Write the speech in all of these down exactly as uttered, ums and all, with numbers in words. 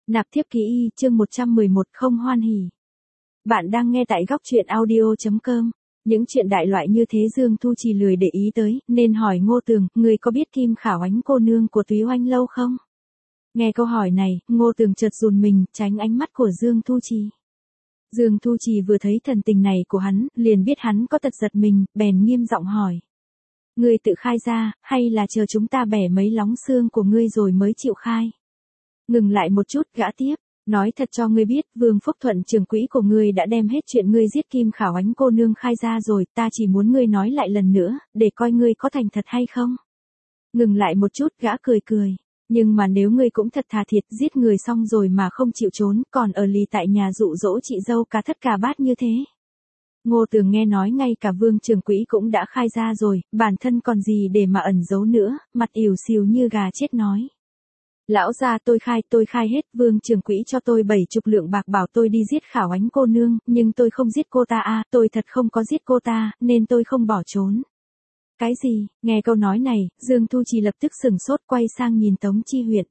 Nạp thiếp ký y, chương một trăm mười một, không hoan hỉ. Bạn đang nghe tại góc truyện audio chấm com. Những chuyện đại loại như thế Dương Thu Trì lười để ý tới, nên hỏi Ngô Tường, người có biết Kim Khả Oánh cô nương của Túy Oanh lâu không? Nghe câu hỏi này, Ngô Tường chợt run mình, tránh ánh mắt của Dương Thu Trì. Dương Thu Trì vừa thấy thần tình này của hắn, liền biết hắn có tật giật mình, bèn nghiêm giọng hỏi. Ngươi tự khai ra, hay là chờ chúng ta bẻ mấy lóng xương của ngươi rồi mới chịu khai? Ngừng lại một chút, gã tiếp, nói thật cho ngươi biết, Vương Phúc Thuận trưởng quỹ của ngươi đã đem hết chuyện ngươi giết Kim Khả Oánh cô nương khai ra rồi, ta chỉ muốn ngươi nói lại lần nữa, để coi ngươi có thành thật hay không. Ngừng lại một chút, gã cười cười, nhưng mà nếu ngươi cũng thật thà thiệt giết người xong rồi mà không chịu trốn, còn ở lì tại nhà dụ dỗ chị dâu cả thất cả bát như thế. Ngô Tường nghe nói ngay cả Vương trưởng quỹ cũng đã khai ra rồi, bản thân còn gì để mà ẩn giấu nữa, mặt ỉu xìu như gà chết nói. Lão gia tôi khai, tôi khai hết, Vương trưởng quỹ cho tôi bảy chục lượng bạc bảo tôi đi giết Khả Oánh cô nương, nhưng tôi không giết cô ta à, tôi thật không có giết cô ta, nên tôi không bỏ trốn. Cái gì? Nghe câu nói này, Dương Thu Trì lập tức sửng sốt quay sang nhìn Tống Chi Huyện.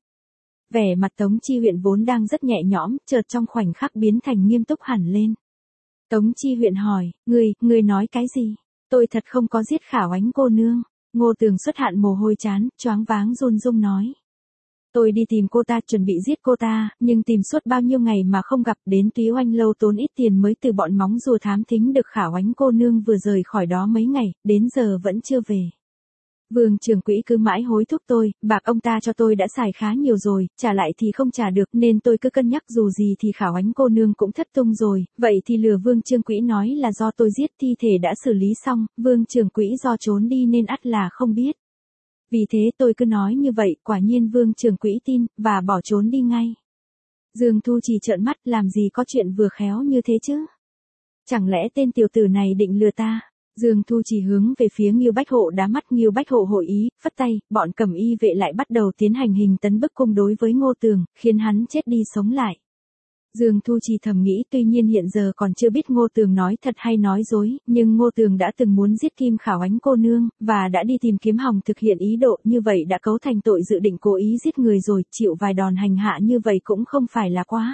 Vẻ mặt Tống Chi Huyện vốn đang rất nhẹ nhõm, chợt trong khoảnh khắc biến thành nghiêm túc hẳn lên. Tống Chi Huyện hỏi, ngươi, ngươi nói cái gì? Tôi thật không có giết Khả Oánh cô nương. Ngô Tường xuất hạn mồ hôi chán, choáng váng run rung nói. Tôi đi tìm cô ta chuẩn bị giết cô ta, nhưng tìm suốt bao nhiêu ngày mà không gặp, đến Túy Oanh lâu tốn ít tiền mới từ bọn móng rùa thám thính được Khả Oánh cô nương vừa rời khỏi đó mấy ngày, đến giờ vẫn chưa về. Vương trưởng quỹ cứ mãi hối thúc tôi, bạc ông ta cho tôi đã xài khá nhiều rồi, trả lại thì không trả được nên tôi cứ cân nhắc dù gì thì Khả Oánh cô nương cũng thất tung rồi, vậy thì lừa Vương trưởng quỹ nói là do tôi giết, thi thể đã xử lý xong, Vương trưởng quỹ do trốn đi nên ắt là không biết. Vì thế tôi cứ nói như vậy, quả nhiên Vương trưởng quỹ tin, và bỏ trốn đi ngay. Dương Thu Trì trợn mắt, làm gì có chuyện vừa khéo như thế chứ? Chẳng lẽ tên tiểu tử này định lừa ta? Dương Thu Trì hướng về phía Ngưu Bách Hộ đá mắt, Ngưu Bách Hộ hội ý, phất tay, bọn Cẩm Y vệ lại bắt đầu tiến hành hình tấn bức cung đối với Ngô Tường, khiến hắn chết đi sống lại. Dương Thu Trì thầm nghĩ, tuy nhiên hiện giờ còn chưa biết Ngô Tường nói thật hay nói dối, nhưng Ngô Tường đã từng muốn giết Kim Khả Oánh cô nương, và đã đi tìm Kiếm Hồng thực hiện ý đồ, như vậy đã cấu thành tội dự định cố ý giết người rồi, chịu vài đòn hành hạ như vậy cũng không phải là quá.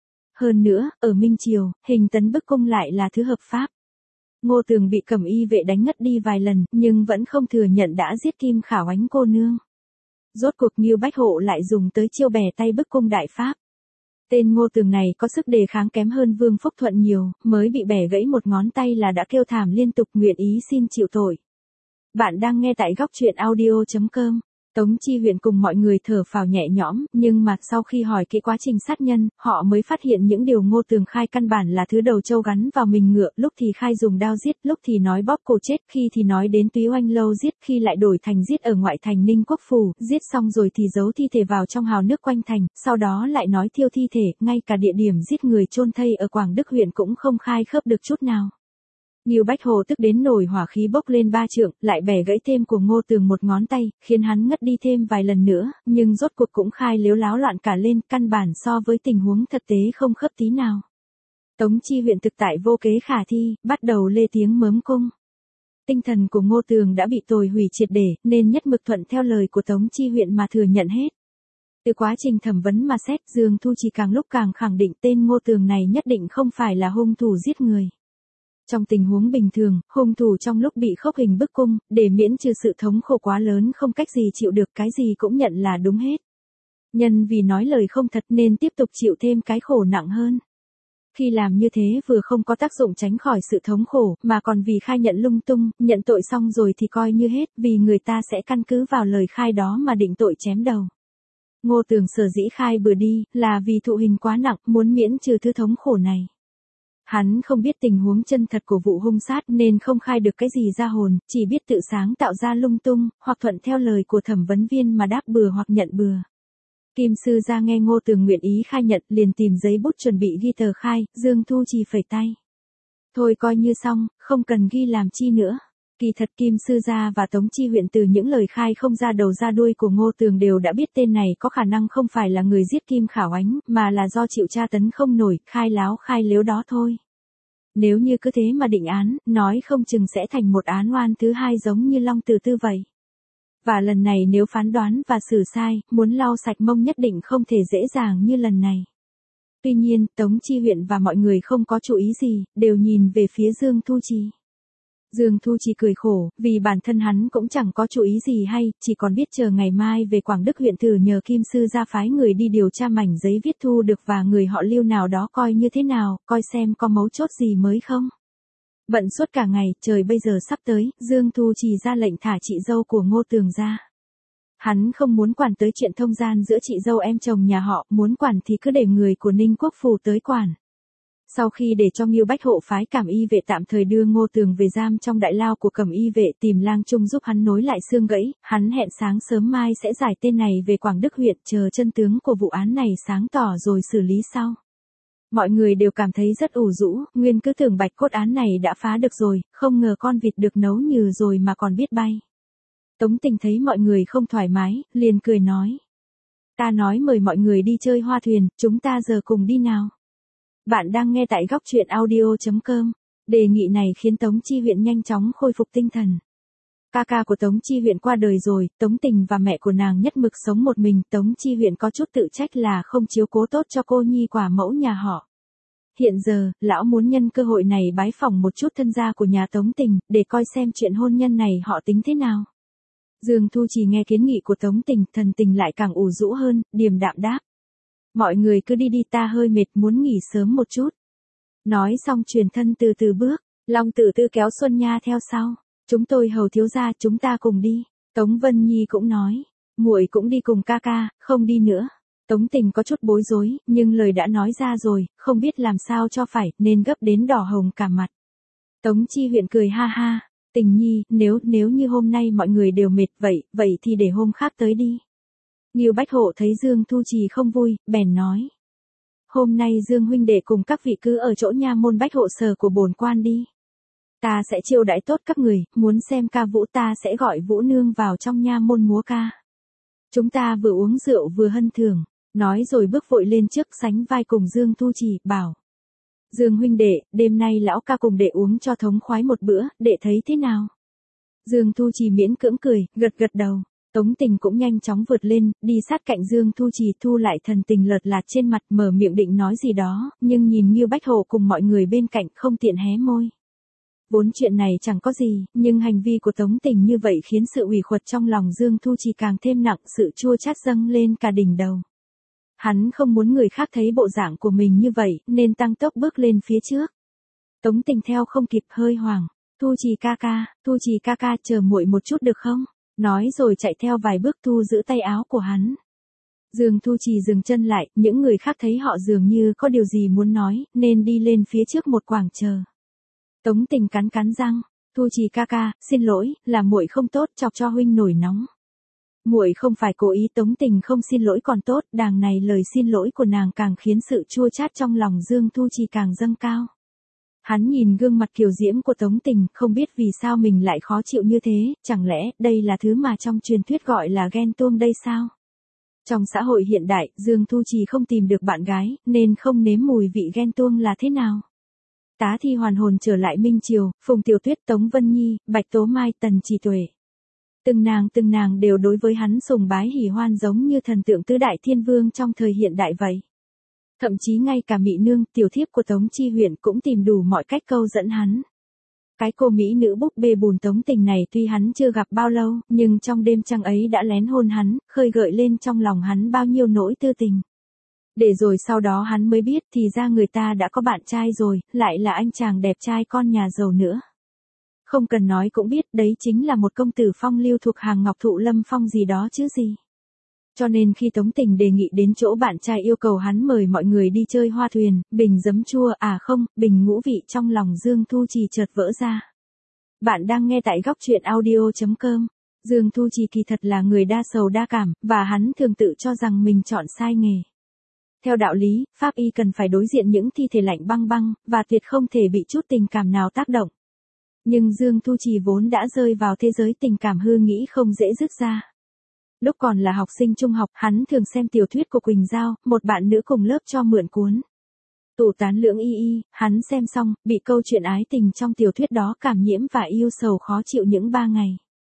Hơn nữa, ở Minh Triều, hình tấn bức cung lại là thứ hợp pháp. Ngô Tường bị Cẩm Y vệ đánh ngất đi vài lần, nhưng vẫn không thừa nhận đã giết Kim Khả Oánh cô nương. Rốt cuộc Ngưu Bách Hộ lại dùng tới chiêu bẻ tay bức cung đại pháp. Tên Ngô Tường này có sức đề kháng kém hơn Vương Phúc Thuận nhiều, mới bị bẻ gãy một ngón tay là đã kêu thảm liên tục, nguyện ý xin chịu tội. Bạn đang nghe tại góc truyện audio chấm com. Tống Chi Huyện cùng mọi người thở phào nhẹ nhõm, nhưng mà sau khi hỏi kỹ quá trình sát nhân, họ mới phát hiện những điều Ngô Tường khai căn bản là thứ đầu trâu gắn vào mình ngựa, lúc thì khai dùng đao giết, lúc thì nói bóp cổ chết, khi thì nói đến Túy Oanh lâu giết, khi lại đổi thành giết ở ngoại thành Ninh Quốc phủ, giết xong rồi thì giấu thi thể vào trong hào nước quanh thành, sau đó lại nói thiêu thi thể, ngay cả địa điểm giết người chôn thây ở Quảng Đức huyện cũng không khai khớp được chút nào. Ngưu Bách Hồ tức đến nổi hỏa khí bốc lên ba trượng, lại bẻ gãy thêm của Ngô Tường một ngón tay, khiến hắn ngất đi thêm vài lần nữa, nhưng rốt cuộc cũng khai lếu láo loạn cả lên, căn bản so với tình huống thực tế không khớp tí nào. Tống Chi Huyện thực tại vô kế khả thi, bắt đầu lê tiếng mớm cung. Tinh thần của Ngô Tường đã bị tồi hủy triệt để, nên nhất mực thuận theo lời của Tống Chi Huyện mà thừa nhận hết. Từ quá trình thẩm vấn mà xét, Dương Thu Trì càng lúc càng khẳng định tên Ngô Tường này nhất định không phải là hung thủ giết người. Trong tình huống bình thường, hung thủ trong lúc bị khốc hình bức cung, để miễn trừ sự thống khổ quá lớn không cách gì chịu được, cái gì cũng nhận là đúng hết. Nhân vì nói lời không thật nên tiếp tục chịu thêm cái khổ nặng hơn. Khi làm như thế vừa không có tác dụng tránh khỏi sự thống khổ, mà còn vì khai nhận lung tung, nhận tội xong rồi thì coi như hết, vì người ta sẽ căn cứ vào lời khai đó mà định tội chém đầu. Ngô Tường sở dĩ khai bừa đi, là vì thụ hình quá nặng, muốn miễn trừ thứ thống khổ này. Hắn không biết tình huống chân thật của vụ hung sát nên không khai được cái gì ra hồn, chỉ biết tự sáng tạo ra lung tung, hoặc thuận theo lời của thẩm vấn viên mà đáp bừa hoặc nhận bừa. Kim sư ra nghe Ngô Tường nguyện ý khai nhận, liền tìm giấy bút chuẩn bị ghi tờ khai, Dương Thu Trì phẩy tay. Thôi coi như xong, không cần ghi làm chi nữa. Kỳ thật Kim sư gia và Tống Chi Huyện từ những lời khai không ra đầu ra đuôi của Ngô Tường đều đã biết tên này có khả năng không phải là người giết Kim Khả Oánh, mà là do chịu tra tấn không nổi, khai láo khai lếu đó thôi. Nếu như cứ thế mà định án, nói không chừng sẽ thành một án oan thứ hai giống như Long Tử Tư vậy. Và lần này nếu phán đoán và xử sai, muốn lau sạch mông nhất định không thể dễ dàng như lần này. Tuy nhiên, Tống Chi Huyện và mọi người không có chú ý gì, đều nhìn về phía Dương Thu Trì. Dương Thu Trì cười khổ, vì bản thân hắn cũng chẳng có chú ý gì hay, chỉ còn biết chờ ngày mai về Quảng Đức huyện thử nhờ Kim Sư ra phái người đi điều tra mảnh giấy viết thu được và người họ Lưu nào đó coi như thế nào, coi xem có mấu chốt gì mới không. Bận suốt cả ngày, trời bây giờ sắp tới, Dương Thu Trì ra lệnh thả chị dâu của Ngô Tường ra. Hắn không muốn quản tới chuyện thông gian giữa chị dâu em chồng nhà họ, muốn quản thì cứ để người của Ninh Quốc Phủ tới quản. Sau khi để cho Ngưu Bách Hộ phái Cẩm Y vệ tạm thời đưa Ngô Tường về giam trong đại lao của Cẩm Y vệ tìm Lang Trung giúp hắn nối lại xương gãy, hắn hẹn sáng sớm mai sẽ giải tên này về Quảng Đức huyện chờ chân tướng của vụ án này sáng tỏ rồi xử lý sau. Mọi người đều cảm thấy rất ủ rũ, nguyên cứ tưởng bạch cốt án này đã phá được rồi, không ngờ con vịt được nấu nhừ rồi mà còn biết bay. Tống Tình thấy mọi người không thoải mái, liền cười nói. Ta nói mời mọi người đi chơi hoa thuyền, chúng ta giờ cùng đi nào. Bạn đang nghe tại góc truyện audio chấm com. Đề nghị này khiến Tống Chi Huyện nhanh chóng khôi phục tinh thần. Ca ca của Tống Chi Huyện qua đời rồi, Tống Tình và mẹ của nàng nhất mực sống một mình. Tống Chi Huyện có chút tự trách là không chiếu cố tốt cho cô nhi quả mẫu nhà họ. Hiện giờ, lão muốn nhân cơ hội này bái phỏng một chút thân gia của nhà Tống Tình, để coi xem chuyện hôn nhân này họ tính thế nào. Dương Thu Trì nghe kiến nghị của Tống Tình, thần tình lại càng ủ rũ hơn, điềm đạm đáp. Mọi người cứ đi đi, ta hơi mệt muốn nghỉ sớm một chút. Nói xong truyền thân từ từ bước, Long Tử Tư kéo Xuân Nha theo sau. Chúng tôi hầu thiếu gia, chúng ta cùng đi. Tống Vân Nhi cũng nói, muội cũng đi cùng ca ca, không đi nữa. Tống Tình có chút bối rối, nhưng lời đã nói ra rồi, không biết làm sao cho phải, nên gấp đến đỏ hồng cả mặt. Tống Chi Huyện cười ha ha, Tình Nhi, nếu, nếu như hôm nay mọi người đều mệt vậy, vậy thì để hôm khác tới đi. Ngưu Bách Hộ thấy Dương Thu Trì không vui, bèn nói. Hôm nay Dương huynh đệ cùng các vị cứ ở chỗ nha môn Bách Hộ sở của bổn quan đi. Ta sẽ chiêu đãi tốt các người, muốn xem ca vũ ta sẽ gọi Vũ Nương vào trong nha môn múa ca. Chúng ta vừa uống rượu vừa hân thưởng, nói rồi bước vội lên trước sánh vai cùng Dương Thu Trì, bảo. Dương huynh đệ, đêm nay lão ca cùng đệ uống cho thống khoái một bữa, đệ thấy thế nào? Dương Thu Trì miễn cưỡng cười, gật gật đầu. Tống Tình cũng nhanh chóng vượt lên, đi sát cạnh Dương Thu Trì, thu lại thần tình lợt lạt trên mặt, mở miệng định nói gì đó, nhưng nhìn Ngưu Bách Hộ cùng mọi người bên cạnh không tiện hé môi. Vốn chuyện này chẳng có gì, nhưng hành vi của Tống Tình như vậy khiến sự ủy khuất trong lòng Dương Thu Trì càng thêm nặng, sự chua chát dâng lên cả đỉnh đầu. Hắn không muốn người khác thấy bộ dạng của mình như vậy, nên tăng tốc bước lên phía trước. Tống Tình theo không kịp, hơi hoảng. Thu Trì ca ca, Thu Trì ca ca, chờ muội một chút được không? Nói rồi chạy theo vài bước thu giữ tay áo của hắn. Dương Thu Trì dừng chân lại, những người khác thấy họ dường như có điều gì muốn nói, nên đi lên phía trước một quảng chờ. Tống Tình cắn cắn răng, Thu Trì ca ca, xin lỗi, là muội không tốt, chọc cho huynh nổi nóng. Muội không phải cố ý. Tống Tình không xin lỗi còn tốt, đàng này lời xin lỗi của nàng càng khiến sự chua chát trong lòng Dương Thu Trì càng dâng cao. Hắn nhìn gương mặt kiều diễm của Tống Tình, không biết vì sao mình lại khó chịu như thế, chẳng lẽ đây là thứ mà trong truyền thuyết gọi là ghen tuông đây sao? Trong xã hội hiện đại, Dương Thu Trì không tìm được bạn gái, nên không nếm mùi vị ghen tuông là thế nào. Tá Thi hoàn hồn trở lại Minh Triều, Phùng Tiểu Tuyết, Tống Vân Nhi, Bạch Tố Mai, Tần Chỉ Tuệ. Từng nàng từng nàng đều đối với hắn sùng bái hỉ hoan giống như thần tượng tứ đại thiên vương trong thời hiện đại vậy. Thậm chí ngay cả Mỹ Nương, tiểu thiếp của Tống Chi Huyện cũng tìm đủ mọi cách câu dẫn hắn. Cái cô mỹ nữ búp bê bùn Tống Tình này tuy hắn chưa gặp bao lâu, nhưng trong đêm trăng ấy đã lén hôn hắn, khơi gợi lên trong lòng hắn bao nhiêu nỗi tư tình. Để rồi sau đó hắn mới biết thì ra người ta đã có bạn trai rồi, lại là anh chàng đẹp trai con nhà giàu nữa. Không cần nói cũng biết đấy chính là một công tử phong lưu thuộc hàng Ngọc Thụ Lâm Phong gì đó chứ gì. Cho nên khi Tống Tình đề nghị đến chỗ bạn trai yêu cầu hắn mời mọi người đi chơi hoa thuyền, bình giấm chua, à không, bình ngũ vị trong lòng Dương Thu Trì chợt vỡ ra. Bạn đang nghe tại góc truyện audio chấm com. Dương Thu Trì kỳ thật là người đa sầu đa cảm, và hắn thường tự cho rằng mình chọn sai nghề. Theo đạo lý, pháp y cần phải đối diện những thi thể lạnh băng băng, và tuyệt không thể bị chút tình cảm nào tác động. Nhưng Dương Thu Trì vốn đã rơi vào thế giới tình cảm hư nghĩ không dễ dứt ra. Lúc còn là học sinh trung học, hắn thường xem tiểu thuyết của Quỳnh Giao, một bạn nữ cùng lớp cho mượn cuốn Tủ Tán Lưỡng Y Y, hắn xem xong, bị câu chuyện ái tình trong tiểu thuyết đó cảm nhiễm và yêu sầu khó chịu những ba ngày.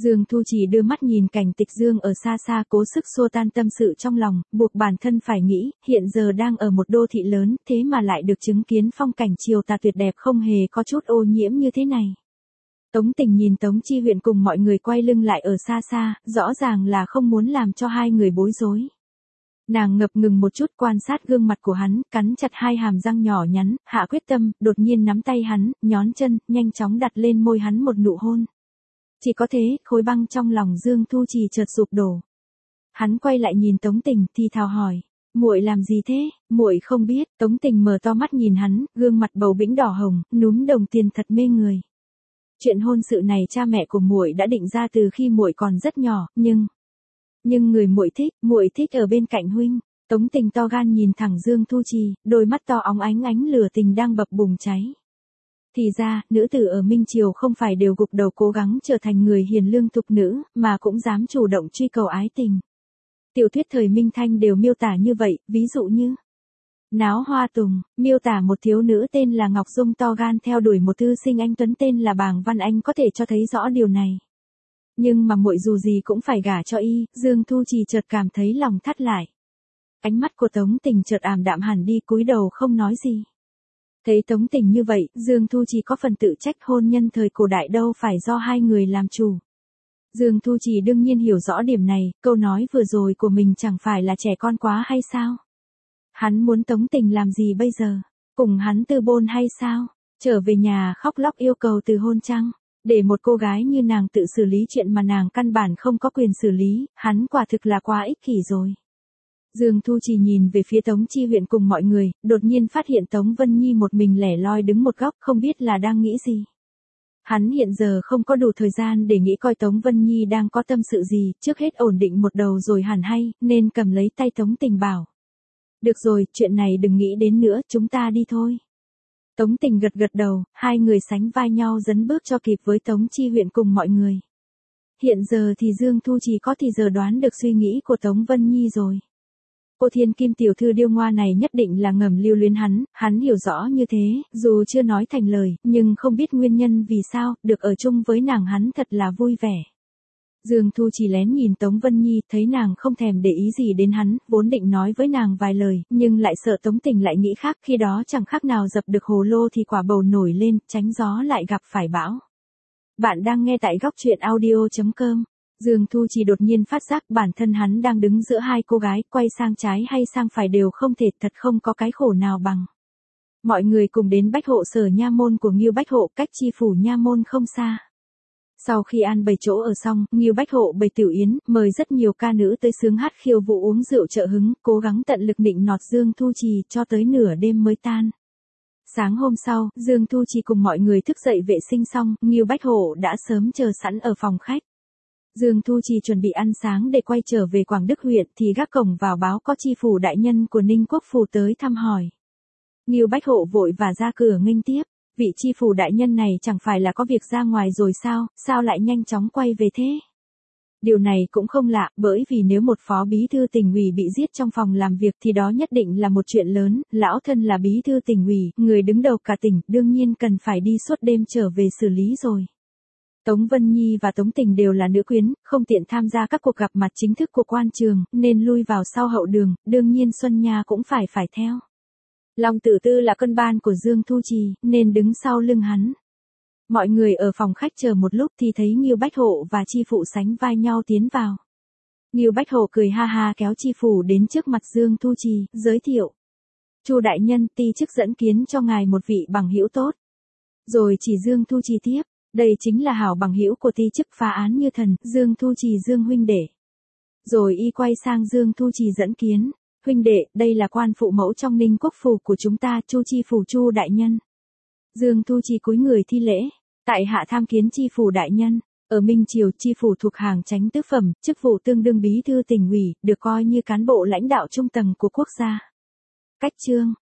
Dương Thu Trì đưa mắt nhìn cảnh Tịch Dương ở xa xa, cố sức xua tan tâm sự trong lòng, buộc bản thân phải nghĩ, hiện giờ đang ở một đô thị lớn, thế mà lại được chứng kiến phong cảnh chiều tà tuyệt đẹp không hề có chút ô nhiễm như thế này. Tống Tình nhìn Tống Chi Huyện cùng mọi người quay lưng lại ở xa xa, rõ ràng là không muốn làm cho hai người bối rối. Nàng ngập ngừng một chút quan sát gương mặt của hắn, cắn chặt hai hàm răng nhỏ nhắn, hạ quyết tâm, đột nhiên nắm tay hắn, nhón chân, nhanh chóng đặt lên môi hắn một nụ hôn. Chỉ có thế, khối băng trong lòng Dương Thu Trì chợt sụp đổ. Hắn quay lại nhìn Tống Tình, thì thào hỏi, muội làm gì thế? Muội không biết. Tống Tình mở to mắt nhìn hắn, gương mặt bầu bĩnh đỏ hồng, núm đồng tiền thật mê người. Chuyện hôn sự này cha mẹ của muội đã định ra từ khi muội còn rất nhỏ, nhưng nhưng người muội thích, muội thích ở bên cạnh huynh. Tống Tình to gan nhìn thẳng Dương Thu Trì, đôi mắt to óng ánh ánh lửa tình đang bập bùng cháy. Thì ra, nữ tử ở Minh Triều không phải đều gục đầu cố gắng trở thành người hiền lương thục nữ, mà cũng dám chủ động truy cầu ái tình. Tiểu thuyết thời Minh Thanh đều miêu tả như vậy, ví dụ như Náo Hoa Tùng, miêu tả một thiếu nữ tên là Ngọc Dung to gan theo đuổi một thư sinh anh tuấn tên là Bàng Văn Anh có thể cho thấy rõ điều này. Nhưng mà muội dù gì cũng phải gả cho y, Dương Thu Trì chợt cảm thấy lòng thắt lại. Ánh mắt của Tống Tình chợt ảm đạm hẳn đi, cúi đầu không nói gì. Thấy Tống Tình như vậy, Dương Thu Trì có phần tự trách, hôn nhân thời cổ đại đâu phải do hai người làm chủ. Dương Thu Trì đương nhiên hiểu rõ điểm này, câu nói vừa rồi của mình chẳng phải là trẻ con quá hay sao? Hắn muốn Tống Tình làm gì bây giờ? Cùng hắn từ bôn hay sao? Trở về nhà khóc lóc yêu cầu từ hôn chăng? Để một cô gái như nàng tự xử lý chuyện mà nàng căn bản không có quyền xử lý, hắn quả thực là quá ích kỷ rồi. Dương Thu Trì nhìn về phía Tống Chi Huyện cùng mọi người, đột nhiên phát hiện Tống Vân Nhi một mình lẻ loi đứng một góc, không biết là đang nghĩ gì. Hắn hiện giờ không có đủ thời gian để nghĩ coi Tống Vân Nhi đang có tâm sự gì, trước hết ổn định một đầu rồi hẳn hay, nên cầm lấy tay Tống Tình bảo. Được rồi, chuyện này đừng nghĩ đến nữa, chúng ta đi thôi. Tống Tình gật gật đầu, hai người sánh vai nhau dấn bước cho kịp với Tống Chi Huyện cùng mọi người. Hiện giờ thì Dương Thu Trì có thì giờ đoán được suy nghĩ của Tống Vân Nhi rồi. Cô thiên kim tiểu thư điêu ngoa này nhất định là ngầm lưu luyến hắn, hắn hiểu rõ như thế, dù chưa nói thành lời, nhưng không biết nguyên nhân vì sao, được ở chung với nàng hắn thật là vui vẻ. Dương Thu chỉ lén nhìn Tống Vân Nhi, thấy nàng không thèm để ý gì đến hắn, vốn định nói với nàng vài lời, nhưng lại sợ Tống Tình lại nghĩ khác, khi đó chẳng khác nào dập được hồ lô thì quả bầu nổi lên, tránh gió lại gặp phải bão. Bạn đang nghe tại góc truyện audio chấm com. Dương Thu chỉ đột nhiên phát giác bản thân hắn đang đứng giữa hai cô gái, quay sang trái hay sang phải đều không thể, thật không có cái khổ nào bằng. Mọi người cùng đến Bách Hộ sở nha môn của Ngưu Bách Hộ, cách chi phủ nha môn không xa. Sau khi ăn bày chỗ ở xong, Ngưu Bách Hộ bày tiểu yến, mời rất nhiều ca nữ tới sướng hát khiêu vũ uống rượu trợ hứng, cố gắng tận lực nịnh nọt Dương Thu Trì cho tới nửa đêm mới tan. Sáng hôm sau, Dương Thu Trì cùng mọi người thức dậy vệ sinh xong, Ngưu Bách Hộ đã sớm chờ sẵn ở phòng khách. Dương Thu Trì chuẩn bị ăn sáng để quay trở về Quảng Đức huyện thì gác cổng vào báo có chi phủ đại nhân của Ninh Quốc phủ tới thăm hỏi. Ngưu Bách Hộ vội và ra cửa nghênh tiếp, vị chi phủ đại nhân này chẳng phải là có việc ra ngoài rồi sao, sao lại nhanh chóng quay về thế? Điều này cũng không lạ, bởi vì nếu một phó bí thư tỉnh ủy bị giết trong phòng làm việc thì đó nhất định là một chuyện lớn, lão thân là bí thư tỉnh ủy, người đứng đầu cả tỉnh, đương nhiên cần phải đi suốt đêm trở về xử lý rồi. Tống Vân Nhi và Tống Tình đều là nữ quyến, không tiện tham gia các cuộc gặp mặt chính thức của quan trường, nên lui vào sau hậu đường, đương nhiên Xuân Nha cũng phải phải theo. Long Tử Tư là con ban của Dương Thu Trì, nên đứng sau lưng hắn. Mọi người ở phòng khách chờ một lúc thì thấy Ngưu Bách Hộ và chi phụ sánh vai nhau tiến vào. Ngưu Bách Hộ cười ha ha kéo chi phủ đến trước mặt Dương Thu Trì, giới thiệu. Chu đại nhân, ti chức dẫn kiến cho ngài một vị bằng hữu tốt. Rồi chỉ Dương Thu Trì tiếp. Đây chính là hảo bằng hữu của ti chức phá án như thần, Dương Thu Trì Dương huynh đệ. Rồi y quay sang Dương Thu Trì dẫn kiến, huynh đệ, đây là quan phụ mẫu trong Ninh Quốc phủ của chúng ta, Chu chi phủ Chu đại nhân. Dương Thu Trì cúi người thi lễ, tại hạ tham kiến chi phủ đại nhân. Ở Minh Triều, chi phủ thuộc hàng chánh tứ phẩm, chức vụ tương đương bí thư tỉnh ủy, được coi như cán bộ lãnh đạo trung tầng của quốc gia. Cách chương